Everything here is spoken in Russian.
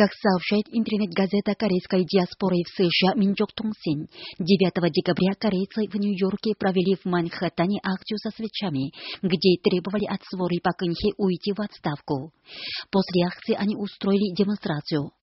Как сообщает интернет-газета корейской диаспоры в США «Минчок-Тунсин», 9 декабря корейцы в Нью-Йорке провели в Манхэттене акцию со свечами, где требовали от Своры Пак Кын Хе уйти в отставку. После акции они устроили демонстрацию.